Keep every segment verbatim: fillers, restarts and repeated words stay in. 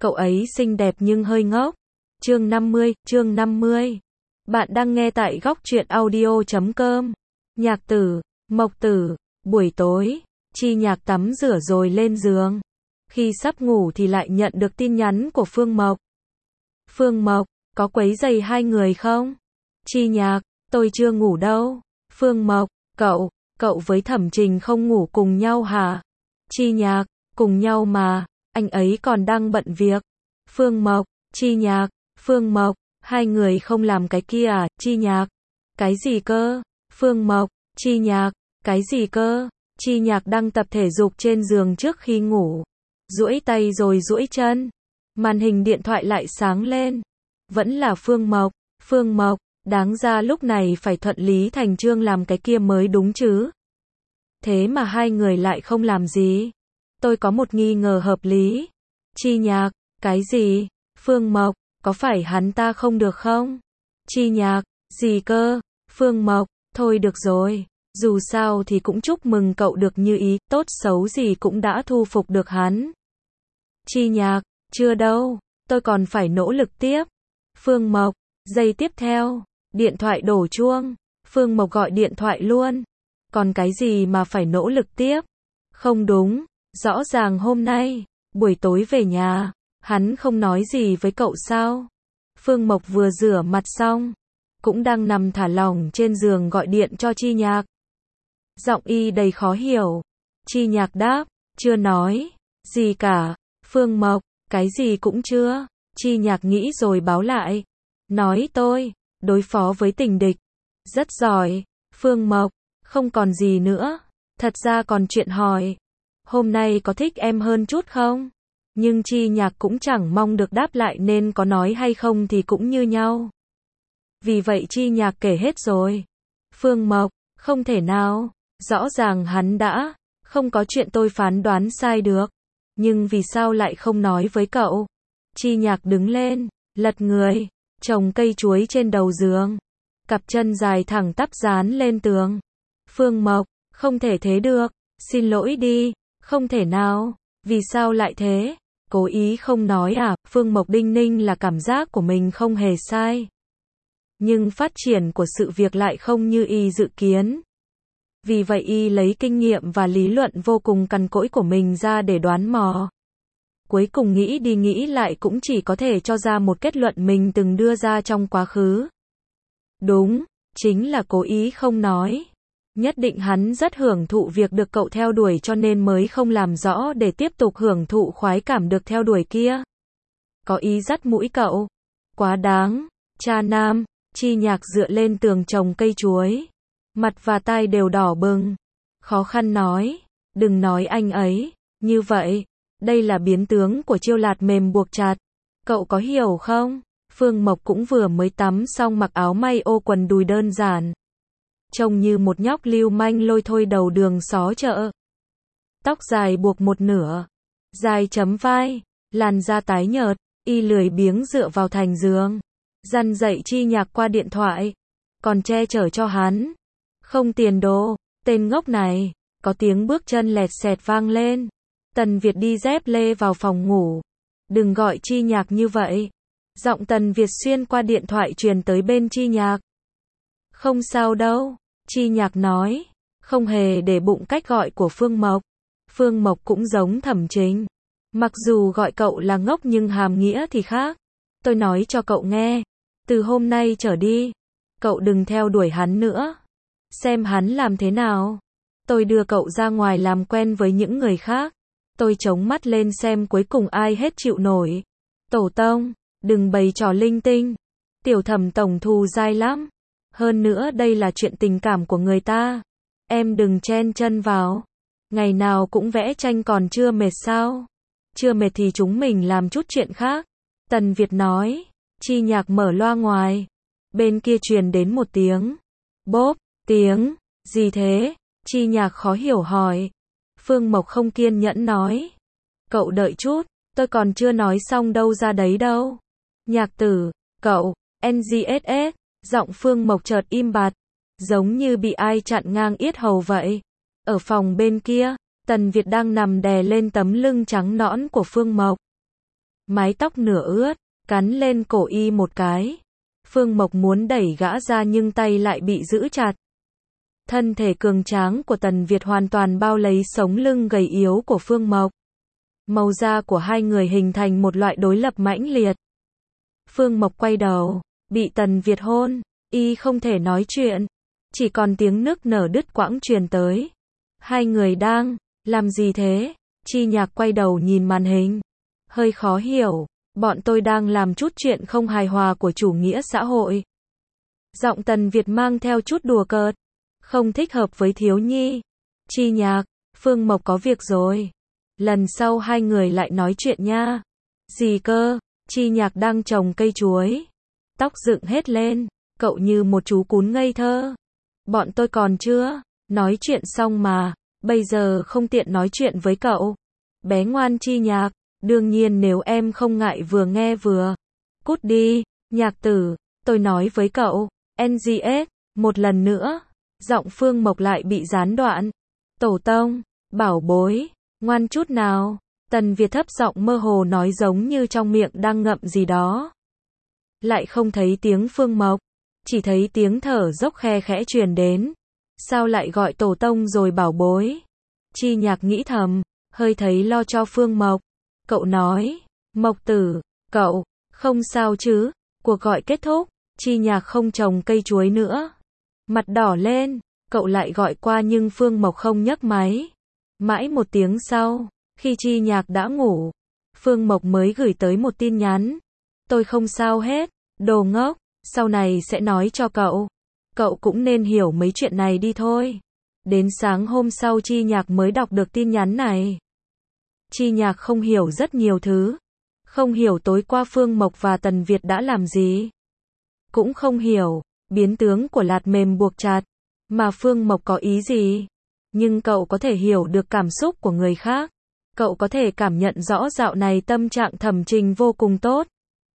Cậu ấy xinh đẹp nhưng hơi ngốc. Chương năm mươi, chương năm mươi. Bạn đang nghe tại góc truyện audio chấm com. Nhạc Tử, Mộc Tử, buổi tối, Chi Nhạc tắm rửa rồi lên giường. Khi sắp ngủ thì lại nhận được tin nhắn của Phương Mộc. Phương Mộc, có quấy rầy hai người không? Chi Nhạc, tôi chưa ngủ đâu. Phương Mộc, cậu, cậu với Thẩm Trình không ngủ cùng nhau hả? Chi Nhạc, cùng nhau mà, anh ấy còn đang bận việc. Phương Mộc, Chi Nhạc, Phương Mộc, hai người không làm cái kia à? Chi Nhạc, cái gì cơ? Phương Mộc, Chi Nhạc, cái gì cơ? Chi Nhạc đang tập thể dục trên giường trước khi ngủ. Duỗi tay rồi duỗi chân. Màn hình điện thoại lại sáng lên. Vẫn là Phương Mộc. Phương Mộc, đáng ra lúc này phải thuận lý thành chương làm cái kia mới đúng chứ. Thế mà hai người lại không làm gì. Tôi có một nghi ngờ hợp lý. Chi Nhạc, cái gì? Phương Mộc, có phải hắn ta không được không? Chi Nhạc, gì cơ? Phương Mộc, thôi được rồi. Dù sao thì cũng chúc mừng cậu được như ý, tốt xấu gì cũng đã thu phục được hắn. Chi Nhạc, chưa đâu, tôi còn phải nỗ lực tiếp. Phương Mộc, giây tiếp theo, điện thoại đổ chuông. Phương Mộc gọi điện thoại luôn. Còn cái gì mà phải nỗ lực tiếp? Không đúng, rõ ràng hôm nay, buổi tối về nhà, hắn không nói gì với cậu sao? Phương Mộc vừa rửa mặt xong, cũng đang nằm thả lỏng trên giường gọi điện cho Chi Nhạc. Giọng y đầy khó hiểu. Chi Nhạc đáp, chưa nói gì cả. Phương Mộc, cái gì cũng chưa. Chi Nhạc nghĩ rồi báo lại. Nói tôi, đối phó với tình địch. Rất giỏi. Phương Mộc, không còn gì nữa. Thật ra còn chuyện hỏi. Hôm nay có thích em hơn chút không? Nhưng Chi Nhạc cũng chẳng mong được đáp lại nên có nói hay không thì cũng như nhau. Vì vậy Chi Nhạc kể hết rồi. Phương Mộc, không thể nào. Rõ ràng hắn đã không có chuyện tôi phán đoán sai được. Nhưng vì sao lại không nói với cậu? Chi Nhạc đứng lên, lật người, trồng cây chuối trên đầu giường. Cặp chân dài thẳng tắp dán lên tường. Phương Mộc, không thể thế được. Xin lỗi đi, không thể nào. Vì sao lại thế? Cố ý không nói à? Phương Mộc đinh ninh là cảm giác của mình không hề sai. Nhưng phát triển của sự việc lại không như y dự kiến. Vì vậy y lấy kinh nghiệm và lý luận vô cùng cằn cỗi của mình ra để đoán mò. Cuối cùng nghĩ đi nghĩ lại cũng chỉ có thể cho ra một kết luận mình từng đưa ra trong quá khứ. Đúng, chính là cố ý không nói. Nhất định hắn rất hưởng thụ việc được cậu theo đuổi cho nên mới không làm rõ để tiếp tục hưởng thụ khoái cảm được theo đuổi kia. Có ý dắt mũi cậu. Quá đáng. Cha nam. Chi Nhạc dựa lên tường trồng cây chuối. Mặt và tai đều đỏ bừng. Khó khăn nói. Đừng nói anh ấy. Như vậy. Đây là biến tướng của chiêu lạt mềm buộc chặt. Cậu có hiểu không? Phương Mộc cũng vừa mới tắm xong mặc áo may ô quần đùi đơn giản. Trông như một nhóc lưu manh lôi thôi đầu đường xó chợ. Tóc dài buộc một nửa. Dài chấm vai. Làn da tái nhợt. Y lười biếng dựa vào thành giường. Dằn dậy Chi Nhạc qua điện thoại. Còn che chở cho hắn. Không tiền đồ. Tên ngốc này. Có tiếng bước chân lẹt xẹt vang lên. Tần Việt đi dép lê vào phòng ngủ. Đừng gọi Chi Nhạc như vậy. Giọng Tần Việt xuyên qua điện thoại truyền tới bên Chi Nhạc. Không sao đâu. Chi Nhạc nói. Không hề để bụng cách gọi của Phương Mộc. Phương Mộc cũng giống Thẩm Trình. Mặc dù gọi cậu là ngốc nhưng hàm nghĩa thì khác. Tôi nói cho cậu nghe. Từ hôm nay trở đi. Cậu đừng theo đuổi hắn nữa. Xem hắn làm thế nào. Tôi đưa cậu ra ngoài làm quen với những người khác. Tôi chống mắt lên xem cuối cùng ai hết chịu nổi. Tổ tông, đừng bày trò linh tinh. Tiểu Thẩm tổng thù dai lắm. Hơn nữa đây là chuyện tình cảm của người ta. Em đừng chen chân vào. Ngày nào cũng vẽ tranh còn chưa mệt sao? Chưa mệt thì chúng mình làm chút chuyện khác. Tần Việt nói. Chi Nhạc mở loa ngoài. Bên kia truyền đến một tiếng. Bốp, tiếng. Gì thế? Chi Nhạc khó hiểu hỏi. Phương Mộc không kiên nhẫn nói. Cậu đợi chút. Tôi còn chưa nói xong đâu ra đấy đâu. Nhạc Tử, cậu, en giê ét ét. Giọng Phương Mộc chợt im bặt. Giống như bị ai chặn ngang yết hầu vậy. Ở phòng bên kia, Tần Việt đang nằm đè lên tấm lưng trắng nõn của Phương Mộc. mái tóc nửa ướt, cắn lên cổ y một cái. Phương Mộc muốn đẩy gã ra nhưng tay lại bị giữ chặt. Thân thể cường tráng của Tần Việt hoàn toàn bao lấy sống lưng gầy yếu của Phương Mộc. Màu da của hai người hình thành một loại đối lập mãnh liệt. Phương Mộc quay đầu, bị Tần Việt hôn, y không thể nói chuyện, chỉ còn tiếng nức nở đứt quãng truyền tới. Hai người đang làm gì thế? Chi Nhạc quay đầu nhìn màn hình, hơi khó hiểu, bọn tôi đang làm chút chuyện không hài hòa của chủ nghĩa xã hội. Giọng Tần Việt mang theo chút đùa cợt, không thích hợp với thiếu nhi. Chi Nhạc, Phương Mộc có việc rồi. Lần sau hai người lại nói chuyện nha. Gì cơ? Chi Nhạc đang trồng cây chuối, tóc dựng hết lên, cậu như một chú cún ngây thơ. Bọn tôi còn chưa nói chuyện xong mà, bây giờ không tiện nói chuyện với cậu. Bé ngoan Chi Nhạc, đương nhiên nếu em không ngại vừa nghe vừa. Cút đi, Nhạc tử, tôi nói với cậu, en giê ét, một lần nữa. Giọng Phương Mộc lại bị gián đoạn. Tổ tông, bảo bối, ngoan chút nào. Tần Việt thấp giọng mơ hồ nói giống như trong miệng đang ngậm gì đó. Lại không thấy tiếng Phương Mộc, chỉ thấy tiếng thở dốc khe khẽ truyền đến. Sao lại gọi tổ tông rồi bảo bối? Chi Nhạc nghĩ thầm, hơi thấy lo cho Phương Mộc. Cậu nói, Mộc tử, cậu, không sao chứ? Cuộc gọi kết thúc, Chi Nhạc không trồng cây chuối nữa. Mặt đỏ lên, cậu lại gọi qua nhưng Phương Mộc không nhấc máy. Mãi một tiếng sau, khi Chi Nhạc đã ngủ, Phương Mộc mới gửi tới một tin nhắn. Tôi không sao hết, đồ ngốc, sau này sẽ nói cho cậu. Cậu cũng nên hiểu mấy chuyện này đi thôi. Đến sáng hôm sau Chi Nhạc mới đọc được tin nhắn này. Chi Nhạc không hiểu rất nhiều thứ. Không hiểu tối qua Phương Mộc và Tần Việt đã làm gì. Cũng không hiểu biến tướng của lạt mềm buộc chặt mà Phương Mộc có ý gì. Nhưng cậu có thể hiểu được cảm xúc của người khác. Cậu có thể cảm nhận rõ dạo này tâm trạng Thẩm Trình vô cùng tốt.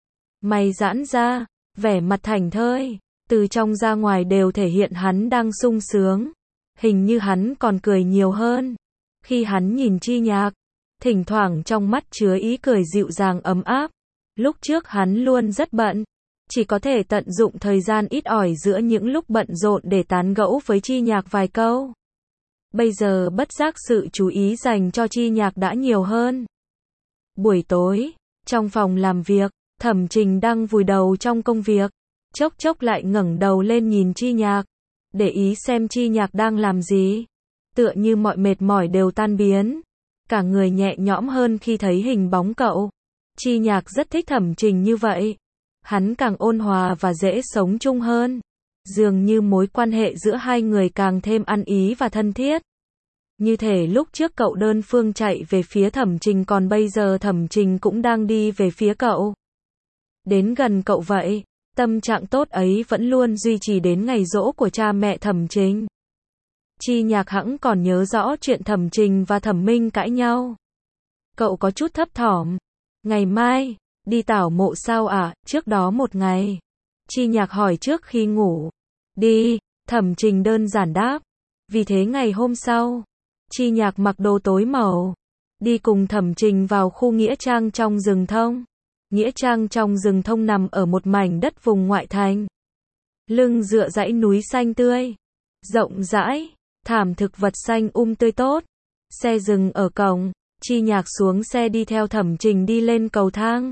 Mày giãn ra, vẻ mặt thảnh thơi, từ trong ra ngoài đều thể hiện hắn đang sung sướng. Hình như hắn còn cười nhiều hơn. Khi hắn nhìn Chi Nhạc, thỉnh thoảng trong mắt chứa ý cười dịu dàng ấm áp. Lúc trước hắn luôn rất bận, chỉ có thể tận dụng thời gian ít ỏi giữa những lúc bận rộn để tán gẫu với Chi Nhạc vài câu. Bây giờ bất giác sự chú ý dành cho Chi Nhạc đã nhiều hơn. Buổi tối, trong phòng làm việc, Thẩm Trình đang vùi đầu trong công việc, chốc chốc lại ngẩng đầu lên nhìn Chi Nhạc, để ý xem Chi Nhạc đang làm gì. Tựa như mọi mệt mỏi đều tan biến, cả người nhẹ nhõm hơn khi thấy hình bóng cậu. Chi Nhạc rất thích Thẩm Trình như vậy. Hắn càng ôn hòa và dễ sống chung hơn. Dường như mối quan hệ giữa hai người càng thêm ăn ý và thân thiết. Như thể lúc trước cậu đơn phương chạy về phía Thẩm Trình còn bây giờ Thẩm Trình cũng đang đi về phía cậu. Đến gần cậu vậy, tâm trạng tốt ấy vẫn luôn duy trì đến ngày giỗ của cha mẹ Thẩm Trình. Chi Nhạc hẵng còn nhớ rõ chuyện Thẩm Trình và Thẩm Minh cãi nhau. Cậu có chút thấp thỏm. Ngày mai, đi tảo mộ sao à, trước đó một ngày. Chi Nhạc hỏi trước khi ngủ. Đi, Thẩm Trình đơn giản đáp. Vì thế ngày hôm sau, Chi Nhạc mặc đồ tối màu, đi cùng Thẩm Trình vào khu nghĩa trang trong rừng thông. Nghĩa trang trong rừng thông nằm ở một mảnh đất vùng ngoại thành. Lưng dựa dãy núi xanh tươi, rộng rãi, thảm thực vật xanh um tươi tốt. Xe dừng ở cổng, Chi Nhạc xuống xe đi theo Thẩm Trình đi lên cầu thang.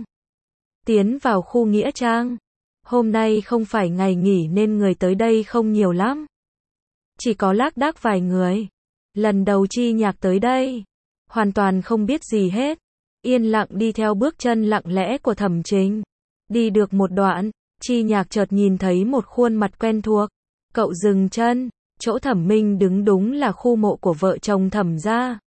Tiến vào khu nghĩa trang. Hôm nay không phải ngày nghỉ nên người tới đây không nhiều lắm. Chỉ có lác đác vài người. Lần đầu Chi Nhạc tới đây, hoàn toàn không biết gì hết. Yên lặng đi theo bước chân lặng lẽ của Thẩm Trình. Đi được một đoạn, Chi Nhạc chợt nhìn thấy một khuôn mặt quen thuộc. Cậu dừng chân, chỗ Thẩm Minh đứng đúng là khu mộ của vợ chồng Thẩm gia.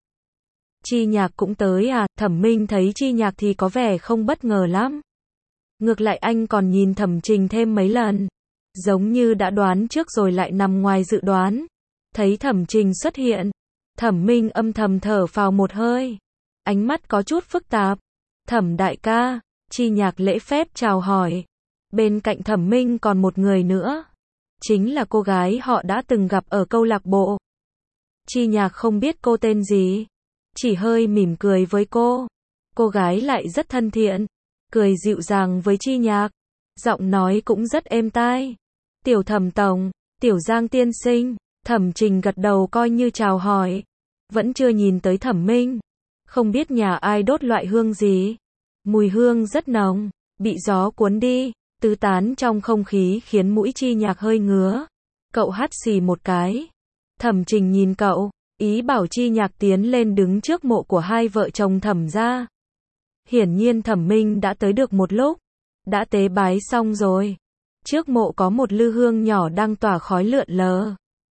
Chi Nhạc cũng tới à? Thẩm Minh thấy Chi Nhạc thì có vẻ không bất ngờ lắm. Ngược lại anh còn nhìn Thẩm Trình thêm mấy lần. Giống như đã đoán trước rồi lại nằm ngoài dự đoán. Thấy Thẩm Trình xuất hiện, Thẩm Minh âm thầm thở phào một hơi. Ánh mắt có chút phức tạp. Thẩm đại ca, Chi Nhạc lễ phép chào hỏi. Bên cạnh Thẩm Minh còn một người nữa. Chính là cô gái họ đã từng gặp ở câu lạc bộ. Chi Nhạc không biết cô tên gì, chỉ hơi mỉm cười với cô. Cô gái lại rất thân thiện, cười dịu dàng với Chi Nhạc, giọng nói cũng rất êm tai. Tiểu Thẩm tổng, Tiểu Giang tiên sinh. Thẩm Trình gật đầu coi như chào hỏi. Vẫn chưa nhìn tới Thẩm Minh. Không biết nhà ai đốt loại hương gì. Mùi hương rất nồng, bị gió cuốn đi, tứ tán trong không khí khiến mũi Chi Nhạc hơi ngứa. Cậu hắt xì một cái. Thẩm Trình nhìn cậu, ý bảo Chi Nhạc tiến lên đứng trước mộ của hai vợ chồng Thẩm gia. Hiển nhiên Thẩm Minh đã tới được một lúc, đã tế bái xong rồi. Trước mộ có một lư hương nhỏ đang tỏa khói lượn lờ.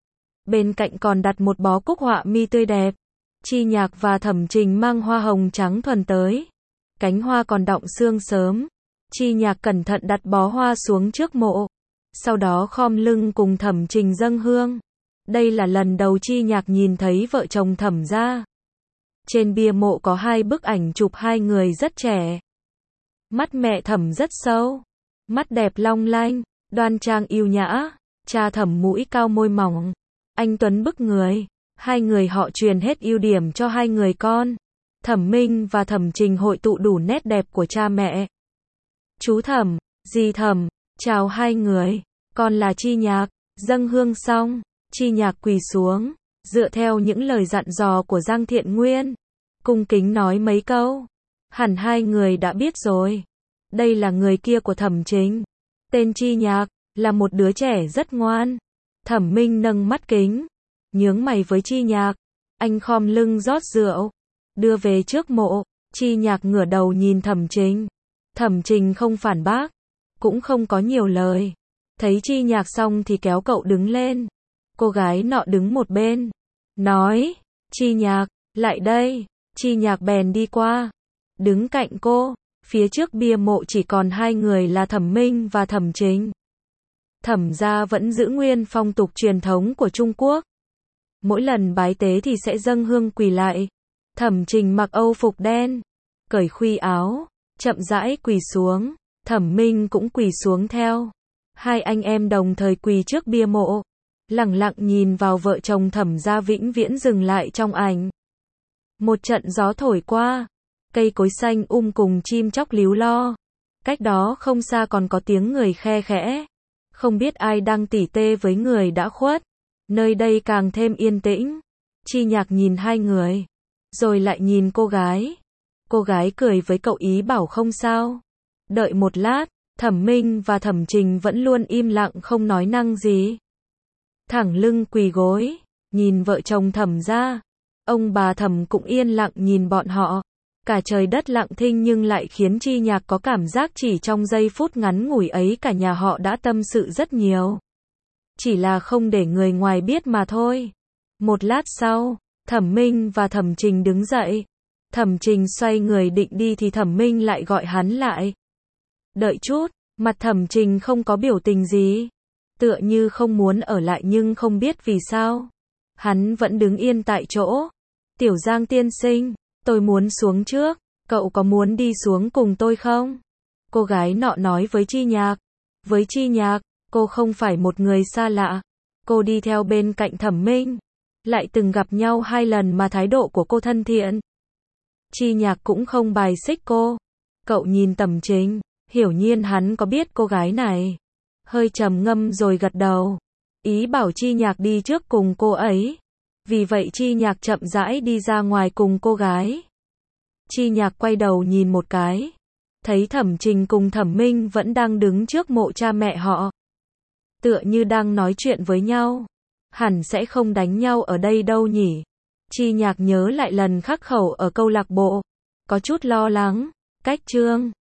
Bên cạnh còn đặt một bó cúc họa mi tươi đẹp. Chi Nhạc và Thẩm Trình mang hoa hồng trắng thuần tới. Cánh hoa còn đọng sương sớm. Chi Nhạc cẩn thận đặt bó hoa xuống trước mộ. Sau đó khom lưng cùng Thẩm Trình dâng hương. Đây là lần đầu Chi Nhạc nhìn thấy vợ chồng Thẩm gia. Trên bia mộ có hai bức ảnh chụp hai người rất trẻ. Mắt mẹ Thẩm rất sâu. Mắt đẹp long lanh, đoan trang yêu nhã. Cha Thẩm mũi cao môi mỏng. Anh tuấn bức người. Hai người họ truyền hết ưu điểm cho hai người con. Thẩm Minh và Thẩm Trình hội tụ đủ nét đẹp của cha mẹ. Chú Thẩm, dì Thẩm, chào hai người. Con là Chi Nhạc. Dâng hương xong, Chi Nhạc quỳ xuống, dựa theo những lời dặn dò của Giang Thiện Nguyên, cung kính nói mấy câu. Hẳn hai người đã biết rồi. Đây là người kia của Thẩm Trình. Tên Chi Nhạc, là một đứa trẻ rất ngoan. Thẩm Minh nâng mắt kính, nhướng mày với Chi Nhạc. Anh khom lưng rót rượu, đưa về trước mộ. Chi Nhạc ngửa đầu nhìn Thẩm Trình. Thẩm Trình không phản bác, cũng không có nhiều lời. Thấy Chi Nhạc xong thì kéo cậu đứng lên. Cô gái nọ đứng một bên, nói, Chi Nhạc, lại đây. Chi Nhạc bèn đi qua, đứng cạnh cô. Phía trước bia mộ chỉ còn hai người là Thẩm Minh và Thẩm Trình. Thẩm gia vẫn giữ nguyên phong tục truyền thống của Trung Quốc. Mỗi lần bái tế thì sẽ dâng hương quỳ lại. Thẩm Trình mặc âu phục đen, cởi khuy áo, chậm rãi quỳ xuống. Thẩm Minh cũng quỳ xuống theo. Hai anh em đồng thời quỳ trước bia mộ, lẳng lặng nhìn vào vợ chồng Thẩm gia vĩnh viễn dừng lại trong ảnh. Một trận gió thổi qua, cây cối xanh um cùng chim chóc líu lo. Cách đó không xa còn có tiếng người khe khẽ. Không biết ai đang tỉ tê với người đã khuất. Nơi đây càng thêm yên tĩnh. Chi Nhạc nhìn hai người, rồi lại nhìn cô gái. Cô gái cười với cậu ý bảo không sao. Đợi một lát, Thẩm Minh và Thẩm Trình vẫn luôn im lặng không nói năng gì. Thẳng lưng quỳ gối, nhìn vợ chồng Thẩm gia. Ông bà Thẩm cũng yên lặng nhìn bọn họ. Cả trời đất lặng thinh nhưng lại khiến Chi Nhạc có cảm giác chỉ trong giây phút ngắn ngủi ấy cả nhà họ đã tâm sự rất nhiều. Chỉ là không để người ngoài biết mà thôi. Một lát sau, Thẩm Minh và Thẩm Trình đứng dậy. Thẩm Trình xoay người định đi thì Thẩm Minh lại gọi hắn lại. Đợi chút, mặt Thẩm Trình không có biểu tình gì. Tựa như không muốn ở lại nhưng không biết vì sao. Hắn vẫn đứng yên tại chỗ. Tiểu Giang tiên sinh, tôi muốn xuống trước, cậu có muốn đi xuống cùng tôi không? Cô gái nọ nói với Chi Nhạc. Với Chi Nhạc, cô không phải một người xa lạ. Cô đi theo bên cạnh Thẩm Minh. Lại từng gặp nhau hai lần mà thái độ của cô thân thiện. Chi Nhạc cũng không bài xích cô. Cậu nhìn Thẩm Trình, hiển nhiên hắn có biết cô gái này. Hơi trầm ngâm rồi gật đầu. Ý bảo Chi Nhạc đi trước cùng cô ấy. Vì vậy Chi Nhạc chậm rãi đi ra ngoài cùng cô gái. Chi Nhạc quay đầu nhìn một cái. Thấy Thẩm Trình cùng Thẩm Minh vẫn đang đứng trước mộ cha mẹ họ. Tựa như đang nói chuyện với nhau. Hẳn sẽ không đánh nhau ở đây đâu nhỉ. Chi Nhạc nhớ lại lần khắc khẩu ở câu lạc bộ. Có chút lo lắng. Cách chương